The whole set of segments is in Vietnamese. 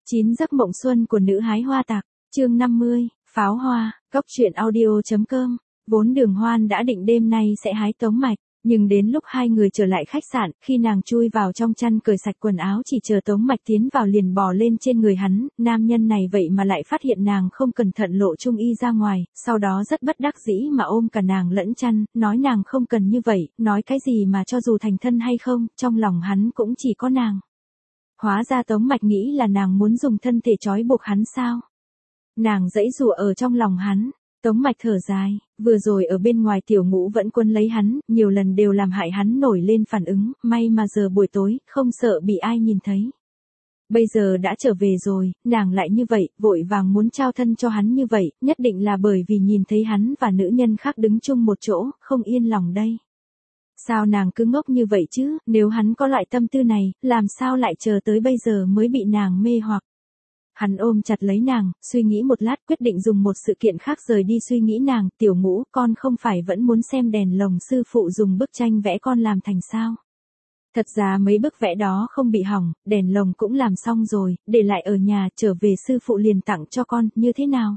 9 giấc mộng xuân của nữ hái hoa tặc, chương 50, pháo hoa, Cốc truyện audio.com. Vốn Đường Hoan đã định đêm nay sẽ hái Tống Mạch, nhưng đến lúc hai người trở lại khách sạn, khi nàng chui vào trong chăn cởi sạch quần áo chỉ chờ Tống Mạch tiến vào liền bò lên trên người hắn, nam nhân này vậy mà lại phát hiện nàng không cẩn thận lộ trung y ra ngoài, sau đó rất bất đắc dĩ mà ôm cả nàng lẫn chăn, nói nàng không cần như vậy, nói cái gì mà cho dù thành thân hay không, trong lòng hắn cũng chỉ có nàng. Hóa ra Tống Mạch nghĩ là nàng muốn dùng thân thể trói buộc hắn sao? Nàng giãy giụa ở trong lòng hắn. Tống Mạch thở dài, vừa rồi ở bên ngoài Tiểu Ngũ vẫn quấn lấy hắn, nhiều lần đều làm hại hắn nổi lên phản ứng, may mà giờ buổi tối, không sợ bị ai nhìn thấy. Bây giờ đã trở về rồi, nàng lại như vậy, vội vàng muốn trao thân cho hắn như vậy, nhất định là bởi vì nhìn thấy hắn và nữ nhân khác đứng chung một chỗ, không yên lòng đây. Sao nàng cứ ngốc như vậy chứ, nếu hắn có loại tâm tư này, làm sao lại chờ tới bây giờ mới bị nàng mê hoặc. Hắn ôm chặt lấy nàng, suy nghĩ một lát quyết định dùng một sự kiện khác rời đi suy nghĩ nàng, Tiểu Ngũ, con không phải vẫn muốn xem đèn lồng sư phụ dùng bức tranh vẽ con làm thành sao. Thật ra mấy bức vẽ đó không bị hỏng, đèn lồng cũng làm xong rồi, để lại ở nhà, trở về sư phụ liền tặng cho con, như thế nào?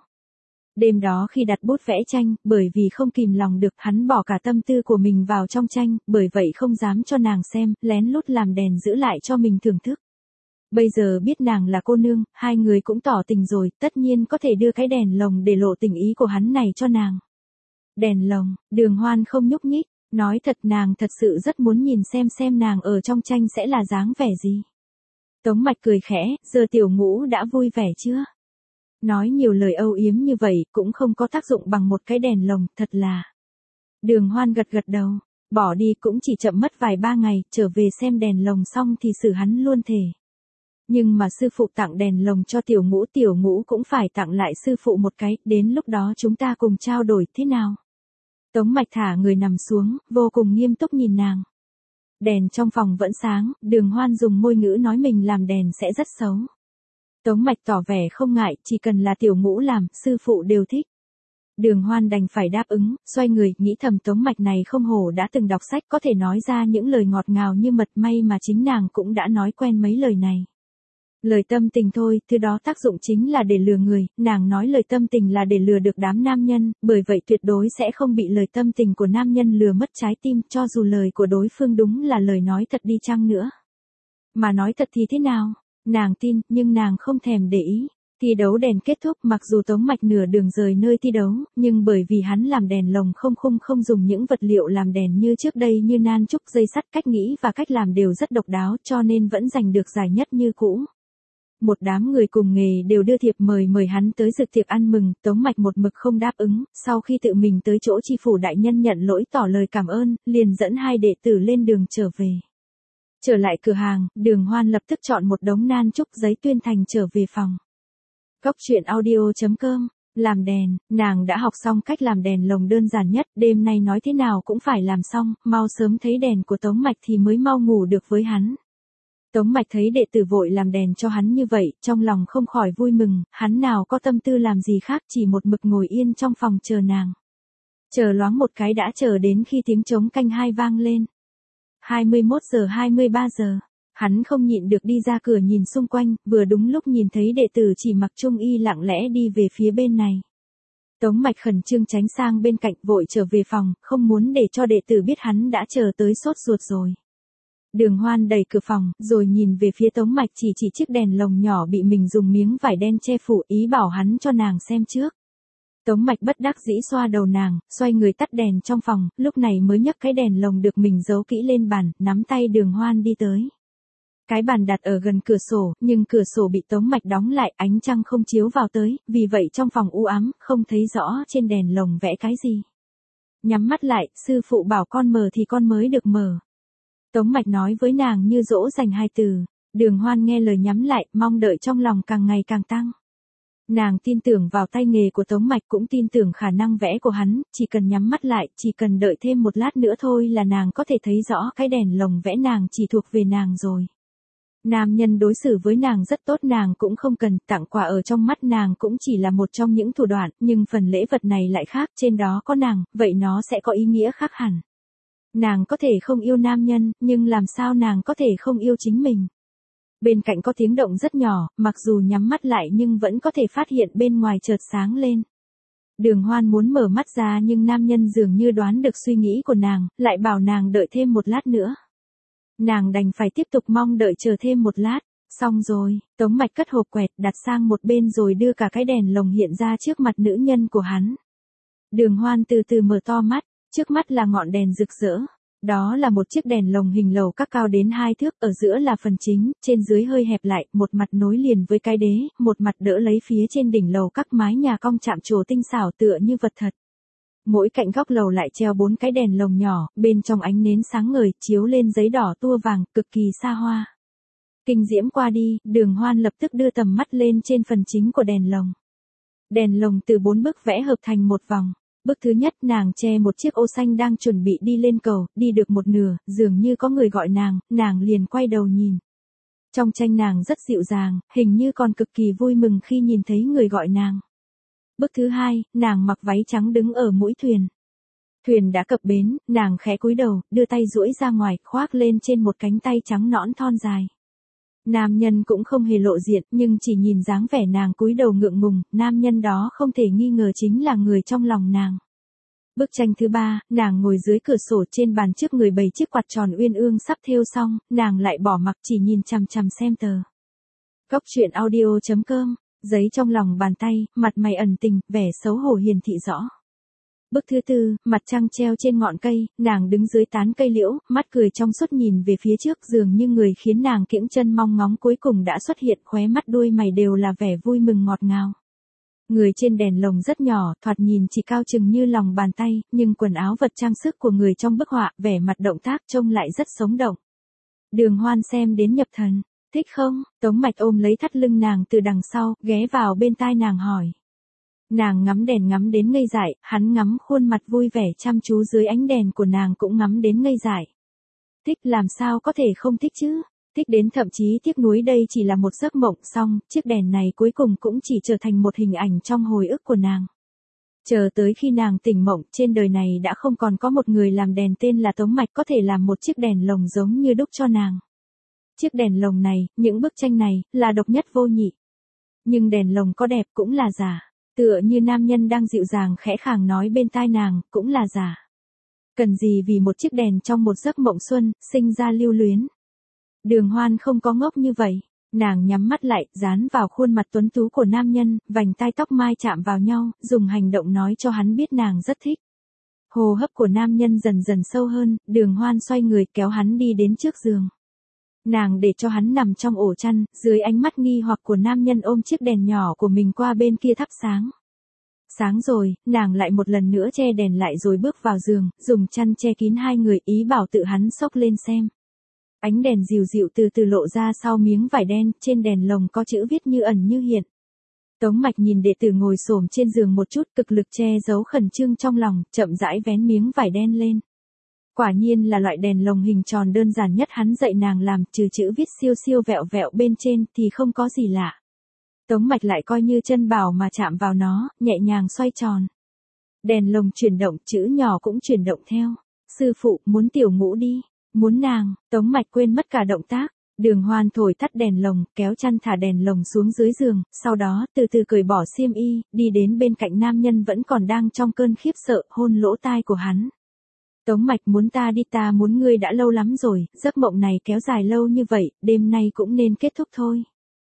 Đêm đó khi đặt bút vẽ tranh, bởi vì không kìm lòng được, hắn bỏ cả tâm tư của mình vào trong tranh, bởi vậy không dám cho nàng xem, lén lút làm đèn giữ lại cho mình thưởng thức. Bây giờ biết nàng là cô nương, hai người cũng tỏ tình rồi, tất nhiên có thể đưa cái đèn lồng để lộ tình ý của hắn này cho nàng. Đèn lồng, Đường Hoan không nhúc nhích, nói thật nàng thật sự rất muốn nhìn xem nàng ở trong tranh sẽ là dáng vẻ gì. Tống Mạch cười khẽ, giờ Tiểu Ngũ đã vui vẻ chưa? Nói nhiều lời âu yếm như vậy cũng không có tác dụng bằng một cái đèn lồng, thật là. Đường Hoan gật gật đầu, bỏ đi cũng chỉ chậm mất vài ba ngày, trở về xem đèn lồng xong thì xử hắn luôn thể. Nhưng mà sư phụ tặng đèn lồng cho Tiểu Ngũ cũng phải tặng lại sư phụ một cái, đến lúc đó chúng ta cùng trao đổi thế nào? Tống Mạch thả người nằm xuống, vô cùng nghiêm túc nhìn nàng. Đèn trong phòng vẫn sáng, Đường Hoan dùng môi ngữ nói mình làm đèn sẽ rất xấu. Tống Mạch tỏ vẻ không ngại, chỉ cần là Tiểu Ngũ làm, sư phụ đều thích. Đường Hoan đành phải đáp ứng, xoay người, nghĩ thầm Tống Mạch này không hổ đã từng đọc sách có thể nói ra những lời ngọt ngào như mật, may mà chính nàng cũng đã nói quen mấy lời này. Lời tâm tình thôi, thứ đó tác dụng chính là để lừa người, nàng nói lời tâm tình là để lừa được đám nam nhân, bởi vậy tuyệt đối sẽ không bị lời tâm tình của nam nhân lừa mất trái tim, cho dù lời của đối phương đúng là lời nói thật đi chăng nữa. Mà nói thật thì thế nào? Nàng tin, nhưng nàng không thèm để ý. Thi đấu đèn kết thúc, mặc dù Tống Mạch nửa đường rời nơi thi đấu, nhưng bởi vì hắn làm đèn lồng không dùng những vật liệu làm đèn như trước đây như nan trúc, dây sắt, cách nghĩ và cách làm đều rất độc đáo, cho nên vẫn giành được giải nhất như cũ. Một đám người cùng nghề đều đưa thiệp mời hắn tới dự tiệc ăn mừng, Tống Mạch một mực không đáp ứng, sau khi tự mình tới chỗ tri phủ đại nhân nhận lỗi tỏ lời cảm ơn, liền dẫn hai đệ tử lên đường trở về. Trở lại cửa hàng, Đường Hoan lập tức chọn một đống nan trúc giấy tuyên thành trở về phòng. Cốc truyện audio.com. Làm đèn, nàng đã học xong cách làm đèn lồng đơn giản nhất, đêm nay nói thế nào cũng phải làm xong, mau sớm thấy đèn của Tống Mạch thì mới mau ngủ được với hắn. Tống Mạch thấy đệ tử vội làm đèn cho hắn như vậy, trong lòng không khỏi vui mừng, hắn nào có tâm tư làm gì khác, chỉ một mực ngồi yên trong phòng chờ nàng. Chờ loáng một cái đã chờ đến khi tiếng trống canh 2 vang lên. 21 giờ 23 giờ, hắn không nhịn được đi ra cửa nhìn xung quanh, vừa đúng lúc nhìn thấy đệ tử chỉ mặc trung y lặng lẽ đi về phía bên này. Tống Mạch khẩn trương tránh sang bên cạnh, vội trở về phòng, không muốn để cho đệ tử biết hắn đã chờ tới sốt ruột rồi. Đường Hoan đẩy cửa phòng, rồi nhìn về phía Tống Mạch, chỉ chiếc đèn lồng nhỏ bị mình dùng miếng vải đen che phủ, ý bảo hắn cho nàng xem trước. Tống Mạch bất đắc dĩ xoa đầu nàng, xoay người tắt đèn trong phòng, lúc này mới nhấc cái đèn lồng được mình giấu kỹ lên bàn, nắm tay Đường Hoan đi tới. Cái bàn đặt ở gần cửa sổ, nhưng cửa sổ bị Tống Mạch đóng lại, ánh trăng không chiếu vào tới, vì vậy trong phòng u ám, không thấy rõ trên đèn lồng vẽ cái gì. Nhắm mắt lại, sư phụ bảo con mở thì con mới được mở. Tống Mạch nói với nàng như dỗ dành hai từ. Đường Hoan nghe lời nhắm lại, mong đợi trong lòng càng ngày càng tăng. Nàng tin tưởng vào tay nghề của Tống Mạch, cũng tin tưởng khả năng vẽ của hắn, chỉ cần nhắm mắt lại, chỉ cần đợi thêm một lát nữa thôi là nàng có thể thấy rõ cái đèn lồng vẽ nàng chỉ thuộc về nàng rồi. Nam nhân đối xử với nàng rất tốt, nàng cũng không cần, tặng quà ở trong mắt nàng cũng chỉ là một trong những thủ đoạn, nhưng phần lễ vật này lại khác, trên đó có nàng, vậy nó sẽ có ý nghĩa khác hẳn. Nàng có thể không yêu nam nhân, nhưng làm sao nàng có thể không yêu chính mình. Bên cạnh có tiếng động rất nhỏ, mặc dù nhắm mắt lại nhưng vẫn có thể phát hiện bên ngoài chợt sáng lên. Đường Hoan muốn mở mắt ra nhưng nam nhân dường như đoán được suy nghĩ của nàng, lại bảo nàng đợi thêm một lát nữa. Nàng đành phải tiếp tục mong đợi chờ thêm một lát. Xong rồi, Tống Mạch cất hộp quẹt đặt sang một bên rồi đưa cả cái đèn lồng hiện ra trước mặt nữ nhân của hắn. Đường Hoan từ từ mở to mắt, trước mắt là ngọn đèn rực rỡ. Đó là một chiếc đèn lồng hình lầu các cao đến 2 thước, ở giữa là phần chính, trên dưới hơi hẹp lại, một mặt nối liền với cái đế, một mặt đỡ lấy phía trên đỉnh lầu các mái nhà cong chạm trổ tinh xảo tựa như vật thật. Mỗi cạnh góc lầu lại treo 4 cái đèn lồng nhỏ, bên trong ánh nến sáng ngời, chiếu lên giấy đỏ tua vàng, cực kỳ xa hoa. Kinh diễm qua đi, Đường Hoan lập tức đưa tầm mắt lên trên phần chính của đèn lồng. Đèn lồng từ 4 bức vẽ hợp thành một vòng. Bức thứ nhất nàng che một chiếc ô xanh đang chuẩn bị đi lên cầu, đi được một nửa, dường như có người gọi nàng liền quay đầu nhìn. Trong tranh nàng rất dịu dàng, hình như còn cực kỳ vui mừng khi nhìn thấy người gọi nàng. Bức thứ hai, nàng mặc váy trắng đứng ở mũi thuyền. Thuyền đã cập bến, nàng khẽ cúi đầu, đưa tay duỗi ra ngoài, khoác lên trên một cánh tay trắng nõn thon dài. Nam nhân cũng không hề lộ diện, nhưng chỉ nhìn dáng vẻ nàng cúi đầu ngượng ngùng, nam nhân đó không thể nghi ngờ chính là người trong lòng nàng. Bức tranh thứ ba, nàng ngồi dưới cửa sổ trên bàn trước người bày chiếc quạt tròn uyên ương sắp thêu xong, nàng lại bỏ mặc chỉ nhìn chằm chằm xem tờ. Góc truyện audio.com, giấy trong lòng bàn tay, mặt mày ẩn tình, vẻ xấu hổ hiển thị rõ. Bức thứ tư, mặt trăng treo trên ngọn cây, nàng đứng dưới tán cây liễu, mắt cười trong suốt nhìn về phía trước dường như người khiến nàng kiễng chân mong ngóng cuối cùng đã xuất hiện, khóe mắt đuôi mày đều là vẻ vui mừng ngọt ngào. Người trên đèn lồng rất nhỏ, thoạt nhìn chỉ cao chừng như lòng bàn tay, nhưng quần áo vật trang sức của người trong bức họa, vẻ mặt động tác trông lại rất sống động. Đường Hoan xem đến nhập thần, thích không? Tống Mạch ôm lấy thắt lưng nàng từ đằng sau, ghé vào bên tai nàng hỏi. Nàng ngắm đèn ngắm đến ngây dại, hắn ngắm khuôn mặt vui vẻ chăm chú dưới ánh đèn của nàng cũng ngắm đến ngây dại. Thích làm sao có thể không thích chứ? Thích đến thậm chí tiếc nuối đây chỉ là một giấc mộng, xong, chiếc đèn này cuối cùng cũng chỉ trở thành một hình ảnh trong hồi ức của nàng. Chờ tới khi nàng tỉnh mộng, trên đời này đã không còn có một người làm đèn tên là Tống Mạch có thể làm một chiếc đèn lồng giống như đúc cho nàng. Chiếc đèn lồng này, những bức tranh này, là độc nhất vô nhị. Nhưng đèn lồng có đẹp cũng là giả. Tựa như nam nhân đang dịu dàng khẽ khàng nói bên tai nàng, cũng là giả. Cần gì vì một chiếc đèn trong một giấc mộng xuân, sinh ra lưu luyến. Đường Hoan không có ngốc như vậy. Nàng nhắm mắt lại, dán vào khuôn mặt tuấn tú của nam nhân, vành tai tóc mai chạm vào nhau, dùng hành động nói cho hắn biết nàng rất thích. Hô hấp của nam nhân dần dần sâu hơn, Đường Hoan xoay người kéo hắn đi đến trước giường. Nàng để cho hắn nằm trong ổ chăn, dưới ánh mắt nghi hoặc của nam nhân ôm chiếc đèn nhỏ của mình qua bên kia thắp sáng. Sáng rồi, nàng lại một lần nữa che đèn lại rồi bước vào giường, dùng chăn che kín hai người, ý bảo tự hắn xốc lên xem. Ánh đèn dịu dịu từ từ lộ ra sau miếng vải đen, trên đèn lồng có chữ viết như ẩn như hiện. Tống Mạch nhìn đệ tử ngồi xổm trên giường một chút, cực lực che giấu khẩn trương trong lòng, chậm rãi vén miếng vải đen lên. Quả nhiên là loại đèn lồng hình tròn đơn giản nhất hắn dạy nàng làm, trừ chữ viết siêu siêu vẹo vẹo bên trên thì không có gì lạ. Tống Mạch lại coi như chân bảo mà chạm vào nó, nhẹ nhàng xoay tròn. Đèn lồng chuyển động, chữ nhỏ cũng chuyển động theo. Sư phụ, muốn Tiểu Ngũ đi. Muốn nàng. Tống Mạch quên mất cả động tác. Đường Hoan thổi tắt đèn lồng, kéo chăn thả đèn lồng xuống dưới giường, sau đó từ từ cởi bỏ xiêm y, đi đến bên cạnh nam nhân vẫn còn đang trong cơn khiếp sợ, hôn lỗ tai của hắn. Tống Mạch, muốn ta đi, ta muốn ngươi đã lâu lắm rồi, giấc mộng này kéo dài lâu như vậy, đêm nay cũng nên kết thúc thôi.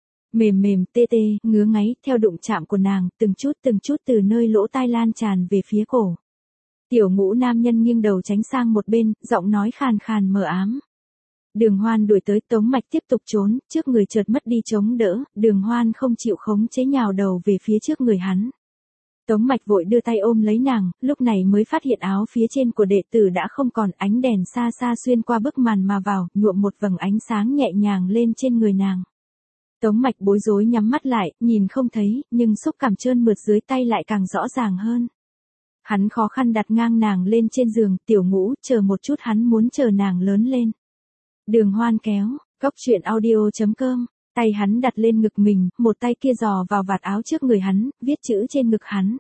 Mềm mềm, tê tê, ngứa ngáy, theo đụng chạm của nàng, từng chút từ nơi lỗ tai lan tràn về phía cổ. Tiểu Ngũ nam nhân nghiêng đầu tránh sang một bên, giọng nói khàn khàn mờ ám. Đường Hoan đuổi tới, Tống Mạch tiếp tục trốn, trước người chợt mất đi chống đỡ, Đường Hoan không chịu khống chế nhào đầu về phía trước người hắn. Tống Mạch vội đưa tay ôm lấy nàng, lúc này mới phát hiện áo phía trên của đệ tử đã không còn, ánh đèn xa xa xuyên qua bức màn mà vào, nhuộm một vầng ánh sáng nhẹ nhàng lên trên người nàng. Tống Mạch bối rối nhắm mắt lại, nhìn không thấy, nhưng xúc cảm trơn mượt dưới tay lại càng rõ ràng hơn. Hắn khó khăn đặt ngang nàng lên trên giường, Tiểu Ngũ, chờ một chút, hắn muốn chờ nàng lớn lên. Đường Hoan kéo, góc truyện audio.com, tay hắn đặt lên ngực mình, một tay kia dò vào vạt áo trước người hắn, viết chữ trên ngực hắn.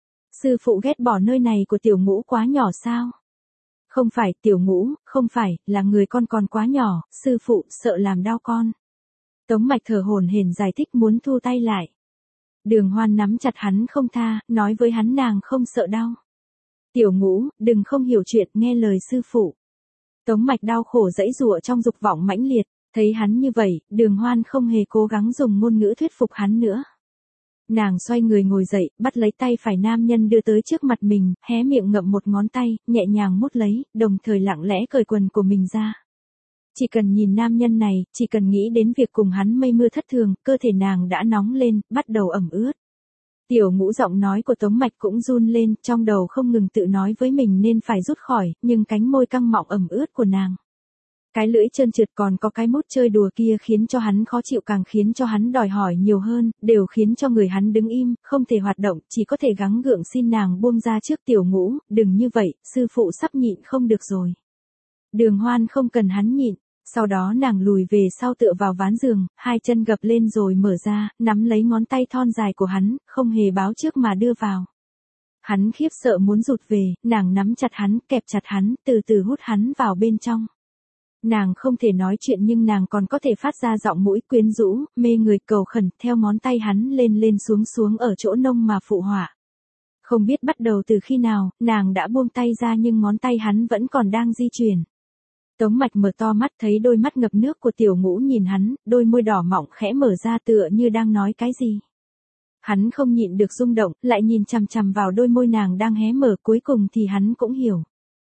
Sư phụ ghét bỏ nơi này của Tiểu Ngũ quá nhỏ sao? Không phải, Tiểu Ngũ, không phải, là người con còn quá nhỏ, sư phụ sợ làm đau con. Tống Mạch thở hổn hển giải thích muốn thu tay lại. Đường Hoan nắm chặt hắn không tha, nói với hắn nàng không sợ đau. Tiểu Ngũ, đừng không hiểu chuyện, nghe lời sư phụ. Tống Mạch đau khổ giãy giụa trong dục vọng mãnh liệt, thấy hắn như vậy, Đường Hoan không hề cố gắng dùng ngôn ngữ thuyết phục hắn nữa. Nàng xoay người ngồi dậy, bắt lấy tay phải nam nhân đưa tới trước mặt mình, hé miệng ngậm một ngón tay, nhẹ nhàng mút lấy, đồng thời lặng lẽ cởi quần của mình ra. Chỉ cần nhìn nam nhân này, chỉ cần nghĩ đến việc cùng hắn mây mưa thất thường, cơ thể nàng đã nóng lên, bắt đầu ẩm ướt. Tiểu Ngũ giọng nói của Tống Mạch cũng run lên, trong đầu không ngừng tự nói với mình nên phải rút khỏi, nhưng cánh môi căng mọng ẩm ướt của nàng. Cái lưỡi trơn trượt còn có cái mút chơi đùa kia khiến cho hắn khó chịu càng khiến cho hắn đòi hỏi nhiều hơn, đều khiến cho người hắn đứng im, không thể hoạt động, chỉ có thể gắng gượng xin nàng buông ra trước. Tiểu Ngũ, đừng như vậy, sư phụ sắp nhịn không được rồi. Đường Hoan không cần hắn nhịn. Sau đó nàng lùi về sau tựa vào ván giường, hai chân gập lên rồi mở ra, nắm lấy ngón tay thon dài của hắn, không hề báo trước mà đưa vào. Hắn khiếp sợ muốn rụt về, nàng nắm chặt hắn, kẹp chặt hắn, từ từ hút hắn vào bên trong. Nàng không thể nói chuyện nhưng nàng còn có thể phát ra giọng mũi quyến rũ, mê người cầu khẩn, theo ngón tay hắn lên lên xuống xuống ở chỗ nông mà phụ họa. Không biết bắt đầu từ khi nào, nàng đã buông tay ra nhưng ngón tay hắn vẫn còn đang di chuyển. Tống Mạch mở to mắt thấy đôi mắt ngập nước của Tiểu Ngũ nhìn hắn, đôi môi đỏ mọng khẽ mở ra tựa như đang nói cái gì. Hắn không nhịn được rung động, lại nhìn chằm chằm vào đôi môi nàng đang hé mở, cuối cùng thì hắn cũng hiểu.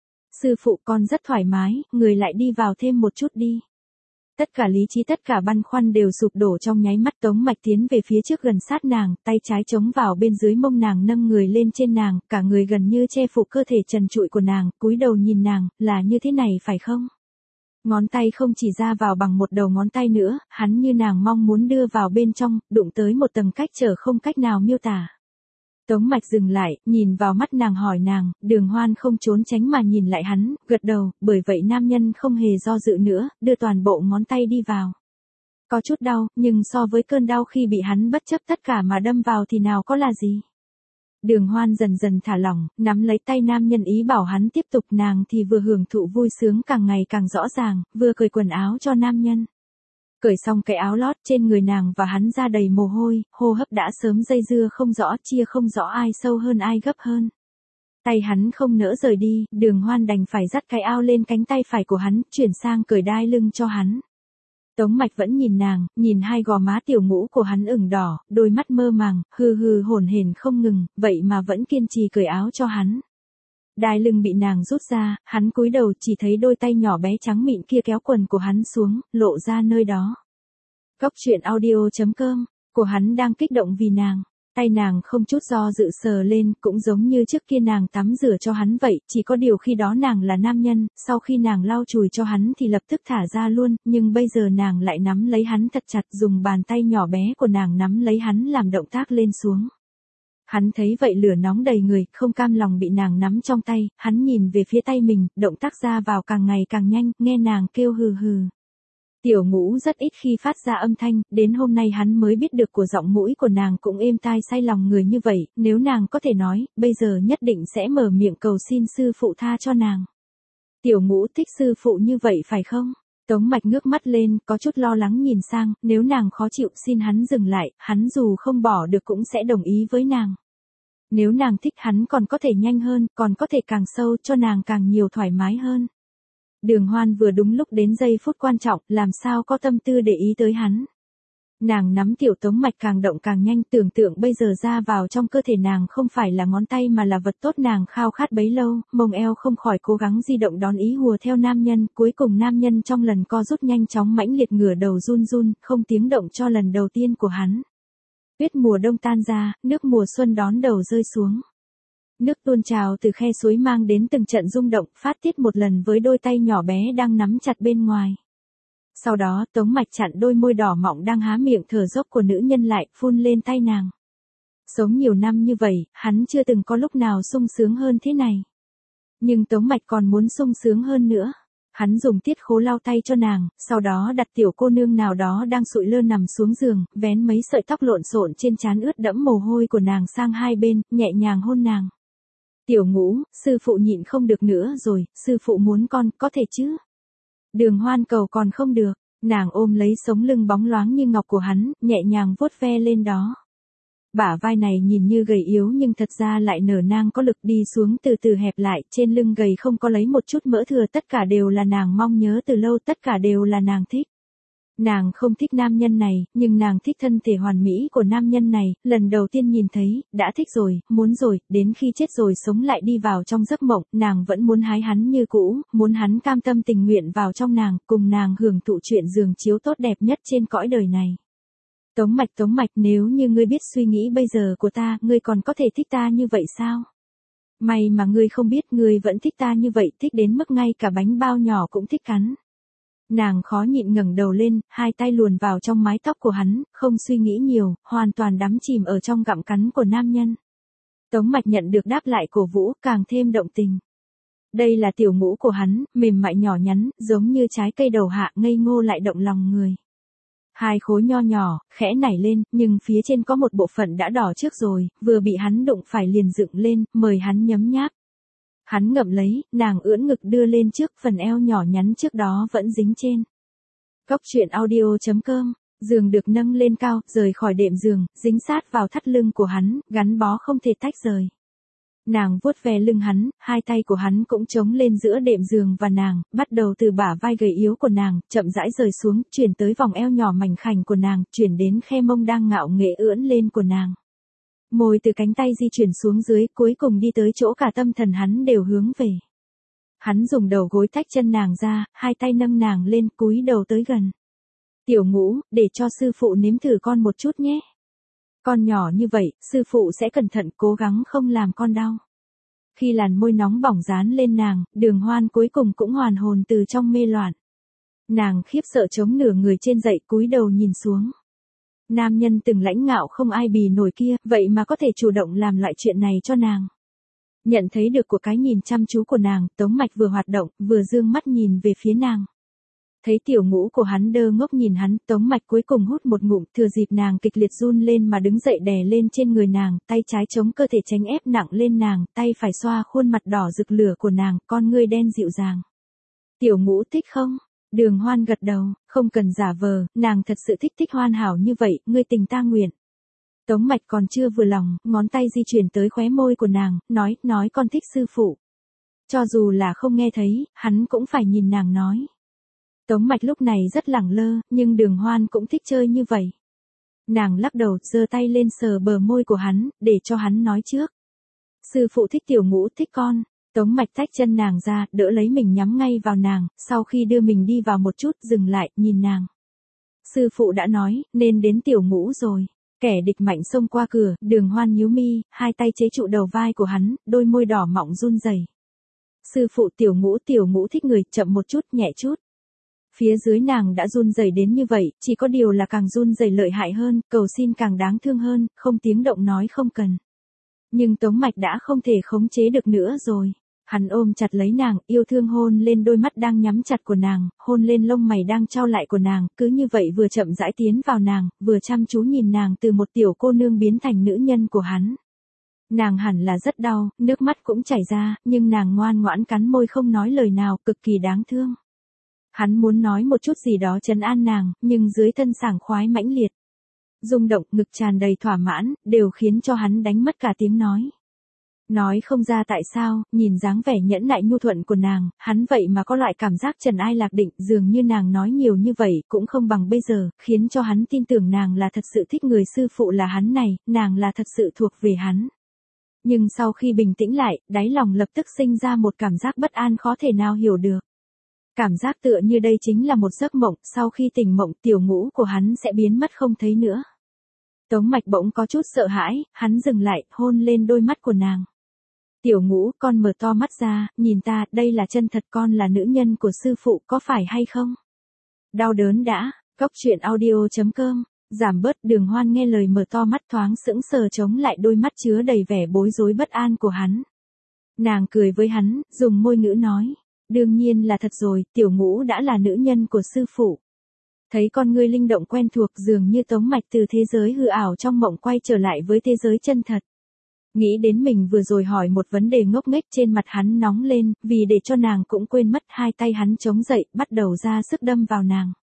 Sư phụ con rất thoải mái, người lại đi vào thêm một chút đi. Tất cả lý trí tất cả băn khoăn đều sụp đổ trong nháy mắt. Tống Mạch tiến về phía trước gần sát nàng, tay trái chống vào bên dưới mông nàng nâng người lên trên nàng, cả người gần như che phủ cơ thể trần trụi của nàng, cúi đầu nhìn nàng, là như thế này phải không? Ngón tay không chỉ ra vào bằng một đầu ngón tay nữa, hắn như nàng mong muốn đưa vào bên trong, đụng tới một tầng cách trở không cách nào miêu tả. Tống Mạch dừng lại, nhìn vào mắt nàng hỏi nàng, Đường Hoan không trốn tránh mà nhìn lại hắn, gật đầu, bởi vậy nam nhân không hề do dự nữa, đưa toàn bộ ngón tay đi vào. Có chút đau, nhưng so với cơn đau khi bị hắn bất chấp tất cả mà đâm vào thì nào có là gì. Đường Hoan dần dần thả lỏng, nắm lấy tay nam nhân ý bảo hắn tiếp tục, nàng thì vừa hưởng thụ vui sướng càng ngày càng rõ ràng, vừa cởi quần áo cho nam nhân. Cởi xong cái áo lót trên người nàng và hắn ra đầy mồ hôi, hô hấp đã sớm dây dưa không rõ, chia không rõ ai sâu hơn ai gấp hơn. Tay hắn không nỡ rời đi, Đường Hoan đành phải dắt cái áo lên cánh tay phải của hắn, chuyển sang cởi đai lưng cho hắn. Tống Mạch vẫn nhìn nàng, nhìn hai gò má Tiểu Ngũ của hắn ửng đỏ, đôi mắt mơ màng, hừ hừ hổn hển không ngừng, vậy mà vẫn kiên trì cởi áo cho hắn. Đai lưng bị nàng rút ra, hắn cúi đầu chỉ thấy đôi tay nhỏ bé trắng mịn kia kéo quần của hắn xuống, lộ ra nơi đó. Góc truyện audio.com, của hắn đang kích động vì nàng. Tay nàng không chút do dự sờ lên, cũng giống như trước kia nàng tắm rửa cho hắn vậy, chỉ có điều khi đó nàng là nam nhân, sau khi nàng lau chùi cho hắn thì lập tức thả ra luôn, nhưng bây giờ nàng lại nắm lấy hắn thật chặt, dùng bàn tay nhỏ bé của nàng nắm lấy hắn làm động tác lên xuống. Hắn thấy vậy lửa nóng đầy người, không cam lòng bị nàng nắm trong tay, hắn nhìn về phía tay mình, động tác ra vào càng ngày càng nhanh, nghe nàng kêu hừ hừ. Tiểu Ngũ rất ít khi phát ra âm thanh, đến hôm nay hắn mới biết được của giọng mũi của nàng cũng êm tai say lòng người như vậy, nếu nàng có thể nói, bây giờ nhất định sẽ mở miệng cầu xin sư phụ tha cho nàng. Tiểu Ngũ thích sư phụ như vậy phải không? Tống Mạch ngước mắt lên, có chút lo lắng nhìn sang, nếu nàng khó chịu xin hắn dừng lại, hắn dù không bỏ được cũng sẽ đồng ý với nàng. Nếu nàng thích hắn còn có thể nhanh hơn, còn có thể càng sâu cho nàng càng nhiều thoải mái hơn. Đường Hoan vừa đúng lúc đến giây phút quan trọng, làm sao có tâm tư để ý tới hắn. Nàng nắm Tiểu Tống Mạch càng động càng nhanh, tưởng tượng bây giờ ra vào trong cơ thể nàng không phải là ngón tay mà là vật tốt nàng khao khát bấy lâu, mông eo không khỏi cố gắng di động đón ý hùa theo nam nhân, cuối cùng nam nhân trong lần co rút nhanh chóng mãnh liệt ngửa đầu run run, không tiếng động cho lần đầu tiên của hắn. Tuyết mùa đông tan ra, nước mùa xuân đón đầu rơi xuống. Nước tuôn trào từ khe suối mang đến từng trận rung động, phát tiết một lần với đôi tay nhỏ bé đang nắm chặt bên ngoài. Sau đó, Tống Mạch chặn đôi môi đỏ mọng đang há miệng thở dốc của nữ nhân lại, phun lên tay nàng. Sống nhiều năm như vậy, hắn chưa từng có lúc nào sung sướng hơn thế này. Nhưng Tống Mạch còn muốn sung sướng hơn nữa. Hắn dùng tiết khố lau tay cho nàng, sau đó đặt tiểu cô nương nào đó đang sụi lơ nằm xuống giường, vén mấy sợi tóc lộn xộn trên trán ướt đẫm mồ hôi của nàng sang hai bên, nhẹ nhàng hôn nàng. Tiểu Ngũ, sư phụ nhịn không được nữa rồi, sư phụ muốn con, có thể chứ? Đường Hoan cầu còn không được. Nàng ôm lấy sống lưng bóng loáng như ngọc của hắn, nhẹ nhàng vuốt ve lên đó. Bả vai này nhìn như gầy yếu nhưng thật ra lại nở nang có lực, đi xuống từ từ hẹp lại, trên lưng gầy không có lấy một chút mỡ thừa, tất cả đều là nàng mong nhớ từ lâu, tất cả đều là nàng thích. Nàng không thích nam nhân này, nhưng nàng thích thân thể hoàn mỹ của nam nhân này, lần đầu tiên nhìn thấy, đã thích rồi, muốn rồi, đến khi chết rồi sống lại đi vào trong giấc mộng, nàng vẫn muốn hái hắn như cũ, muốn hắn cam tâm tình nguyện vào trong nàng, cùng nàng hưởng thụ chuyện giường chiếu tốt đẹp nhất trên cõi đời này. Tống Mạch, nếu như ngươi biết suy nghĩ bây giờ của ta, ngươi còn có thể thích ta như vậy sao? May mà ngươi không biết, ngươi vẫn thích ta như vậy, thích đến mức ngay cả bánh bao nhỏ cũng thích cắn. Nàng khó nhịn ngẩng đầu lên, hai tay luồn vào trong mái tóc của hắn, không suy nghĩ nhiều, hoàn toàn đắm chìm ở trong gặm cắn của nam nhân. Tống Mạch nhận được đáp lại cổ vũ, càng thêm động tình. Đây là tiểu ngũ của hắn, mềm mại nhỏ nhắn, giống như trái cây đầu hạ, ngây ngô lại động lòng người. Hai khối nho nhỏ, khẽ nảy lên, nhưng phía trên có một bộ phận đã đỏ trước rồi, vừa bị hắn đụng phải liền dựng lên, mời hắn nhấm nháp. Hắn ngậm lấy, nàng ưỡn ngực đưa lên trước, phần eo nhỏ nhắn trước đó vẫn dính trên. Cốc truyện audio.com, giường được nâng lên cao, rời khỏi đệm giường, dính sát vào thắt lưng của hắn, gắn bó không thể tách rời. Nàng vuốt ve lưng hắn, hai tay của hắn cũng chống lên giữa đệm giường và nàng, bắt đầu từ bả vai gầy yếu của nàng, chậm rãi rời xuống, chuyển tới vòng eo nhỏ mảnh khảnh của nàng, chuyển đến khe mông đang ngạo nghễ ưỡn lên của nàng. Môi từ cánh tay di chuyển xuống dưới, cuối cùng đi tới chỗ cả tâm thần hắn đều hướng về. Hắn dùng đầu gối tách chân nàng ra, hai tay nâng nàng lên, cúi đầu tới gần. Tiểu Ngũ, để cho sư phụ nếm thử con một chút nhé. Con nhỏ như vậy, sư phụ sẽ cẩn thận cố gắng không làm con đau. Khi làn môi nóng bỏng dán lên nàng, Đường Hoan cuối cùng cũng hoàn hồn từ trong mê loạn. Nàng khiếp sợ chống nửa người trên dậy, cúi đầu nhìn xuống. Nam nhân từng lãnh ngạo không ai bì nổi kia, vậy mà có thể chủ động làm loại chuyện này cho nàng. Nhận thấy được của cái nhìn chăm chú của nàng, Tống Mạch vừa hoạt động, vừa dương mắt nhìn về phía nàng. Thấy tiểu ngũ của hắn đơ ngốc nhìn hắn, Tống Mạch cuối cùng hút một ngụm, thừa dịp nàng kịch liệt run lên mà đứng dậy đè lên trên người nàng, tay trái chống cơ thể tránh ép nặng lên nàng, tay phải xoa khuôn mặt đỏ rực lửa của nàng, con ngươi đen dịu dàng. Tiểu Ngũ thích không? Đường Hoan gật đầu, không cần giả vờ, nàng thật sự thích hoàn hảo như vậy, ngươi tình ta nguyện. Tống Mạch còn chưa vừa lòng, ngón tay di chuyển tới khóe môi của nàng, nói con thích sư phụ. Cho dù là không nghe thấy, hắn cũng phải nhìn nàng nói. Tống Mạch lúc này rất lẳng lơ, nhưng Đường Hoan cũng thích chơi như vậy. Nàng lắc đầu, giơ tay lên sờ bờ môi của hắn, để cho hắn nói trước. Sư phụ thích Tiểu Ngũ thích con. Tống Mạch tách chân nàng ra, đỡ lấy mình nhắm ngay vào nàng, sau khi đưa mình đi vào một chút, dừng lại, nhìn nàng. Sư phụ đã nói, nên đến Tiểu Ngũ rồi. Kẻ địch mạnh xông qua cửa, Đường Hoan nhíu mi, hai tay chế trụ đầu vai của hắn, đôi môi đỏ mọng run rẩy. Sư phụ Tiểu Ngũ thích người, chậm một chút, nhẹ chút. Phía dưới nàng đã run rẩy đến như vậy, chỉ có điều là càng run rẩy lợi hại hơn, cầu xin càng đáng thương hơn, không tiếng động nói không cần. Nhưng Tống Mạch đã không thể khống chế được nữa rồi. Hắn ôm chặt lấy nàng, yêu thương hôn lên đôi mắt đang nhắm chặt của nàng, hôn lên lông mày đang trao lại của nàng, cứ như vậy vừa chậm rãi tiến vào nàng, vừa chăm chú nhìn nàng từ một tiểu cô nương biến thành nữ nhân của hắn. Nàng hẳn là rất đau, nước mắt cũng chảy ra, nhưng nàng ngoan ngoãn cắn môi không nói lời nào, cực kỳ đáng thương. Hắn muốn nói một chút gì đó trấn an nàng, nhưng dưới thân sảng khoái mãnh liệt. Rung động, ngực tràn đầy thỏa mãn, đều khiến cho hắn đánh mất cả tiếng nói. Nói không ra tại sao, nhìn dáng vẻ nhẫn nại nhu thuận của nàng, hắn vậy mà có loại cảm giác trần ai lạc định, dường như nàng nói nhiều như vậy, cũng không bằng bây giờ, khiến cho hắn tin tưởng nàng là thật sự thích người sư phụ là hắn này, nàng là thật sự thuộc về hắn. Nhưng sau khi bình tĩnh lại, đáy lòng lập tức sinh ra một cảm giác bất an khó thể nào hiểu được. Cảm giác tựa như đây chính là một giấc mộng, sau khi tỉnh mộng Tiểu Ngũ của hắn sẽ biến mất không thấy nữa. Tống Mạch bỗng có chút sợ hãi, hắn dừng lại, hôn lên đôi mắt của nàng. Tiểu Ngũ, con mở to mắt ra, nhìn ta, đây là chân thật, con là nữ nhân của sư phụ, có phải hay không? Đau đớn đã, cốc truyện audio.com, giảm bớt. Đường Hoan nghe lời mở to mắt thoáng sững sờ chống lại đôi mắt chứa đầy vẻ bối rối bất an của hắn. Nàng cười với hắn, dùng môi ngữ nói. Đương nhiên là thật rồi, Tiểu Ngũ đã là nữ nhân của sư phụ. Thấy con ngươi linh động quen thuộc, dường như Tống Mạch từ thế giới hư ảo trong mộng quay trở lại với thế giới chân thật. Nghĩ đến mình vừa rồi hỏi một vấn đề ngốc nghếch, trên mặt hắn nóng lên, vì để cho nàng cũng quên mất, hai tay hắn chống dậy, bắt đầu ra sức đâm vào nàng.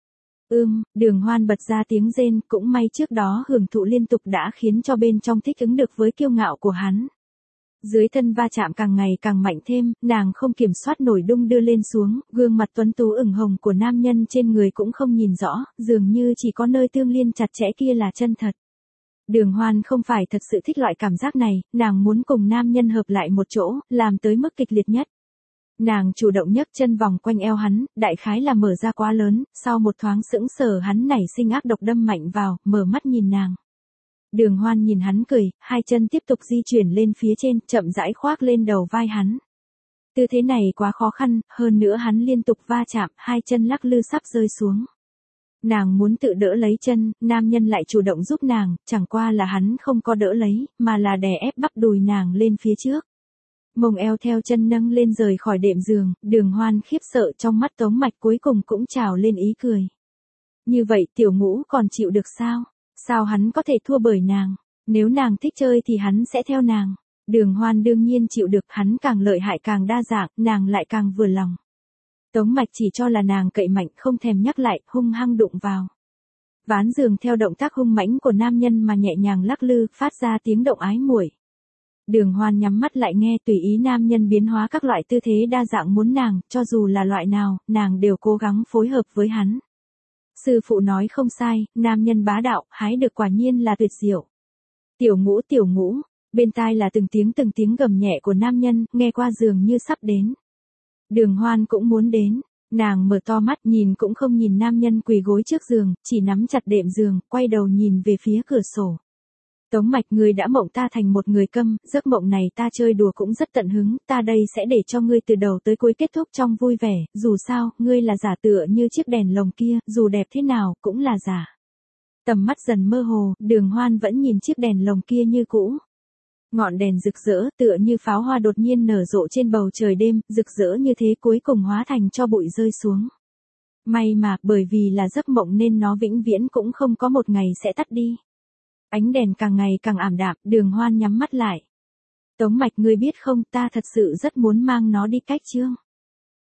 Đường Hoan bật ra tiếng rên, cũng may trước đó hưởng thụ liên tục đã khiến cho bên trong thích ứng được với kiêu ngạo của hắn. Dưới thân va chạm càng ngày càng mạnh thêm, nàng không kiểm soát nổi đung đưa lên xuống, gương mặt tuấn tú ửng hồng của nam nhân trên người cũng không nhìn rõ, dường như chỉ có nơi tương liên chặt chẽ kia là chân thật. Đường Hoan không phải thật sự thích loại cảm giác này, nàng muốn cùng nam nhân hợp lại một chỗ, làm tới mức kịch liệt nhất. Nàng chủ động nhấc chân vòng quanh eo hắn, đại khái là mở ra quá lớn, sau một thoáng sững sờ hắn nảy sinh ác độc đâm mạnh vào, mở mắt nhìn nàng. Đường Hoan nhìn hắn cười, hai chân tiếp tục di chuyển lên phía trên, chậm rãi khoác lên đầu vai hắn. Tư thế này quá khó khăn, hơn nữa hắn liên tục va chạm, hai chân lắc lư sắp rơi xuống. Nàng muốn tự đỡ lấy chân, nam nhân lại chủ động giúp nàng, chẳng qua là hắn không có đỡ lấy, mà là đè ép bắp đùi nàng lên phía trước. Mông eo theo chân nâng lên rời khỏi đệm giường, Đường Hoan khiếp sợ trong mắt Tống Mạch cuối cùng cũng trào lên ý cười. Như vậy Tiểu Ngũ còn chịu được sao? Sao hắn có thể thua bởi nàng? Nếu nàng thích chơi thì hắn sẽ theo nàng. Đường Hoan đương nhiên chịu được, hắn càng lợi hại càng đa dạng, nàng lại càng vừa lòng. Tống Mạch chỉ cho là nàng cậy mạnh, không thèm nhắc lại, hung hăng đụng vào. Ván giường theo động tác hung mãnh của nam nhân mà nhẹ nhàng lắc lư, phát ra tiếng động ái muội. Đường Hoan nhắm mắt lại nghe, tùy ý nam nhân biến hóa các loại tư thế đa dạng muốn nàng, cho dù là loại nào, nàng đều cố gắng phối hợp với hắn. Sư phụ nói không sai, nam nhân bá đạo, hái được quả nhiên là tuyệt diệu. Tiểu Ngũ, bên tai là từng tiếng gầm nhẹ của nam nhân, nghe qua dường như sắp đến. Đường Hoan cũng muốn đến, nàng mở to mắt nhìn cũng không nhìn nam nhân quỳ gối trước giường, chỉ nắm chặt đệm giường, quay đầu nhìn về phía cửa sổ. Tống Mạch, ngươi đã mộng ta thành một người câm, giấc mộng này ta chơi đùa cũng rất tận hứng, ta đây sẽ để cho ngươi từ đầu tới cuối kết thúc trong vui vẻ, dù sao, ngươi là giả tựa như chiếc đèn lồng kia, dù đẹp thế nào, cũng là giả. Tầm mắt dần mơ hồ, Đường Hoan vẫn nhìn chiếc đèn lồng kia như cũ. Ngọn đèn rực rỡ tựa như pháo hoa đột nhiên nở rộ trên bầu trời đêm, rực rỡ như thế cuối cùng hóa thành tro bụi rơi xuống. May mà, bởi vì là giấc mộng nên nó vĩnh viễn cũng không có một ngày sẽ tắt đi. Ánh đèn càng ngày càng ảm đạm, Đường Hoan nhắm mắt lại. Tống Mạch, ngươi biết không, ta thật sự rất muốn mang nó đi cách Trương.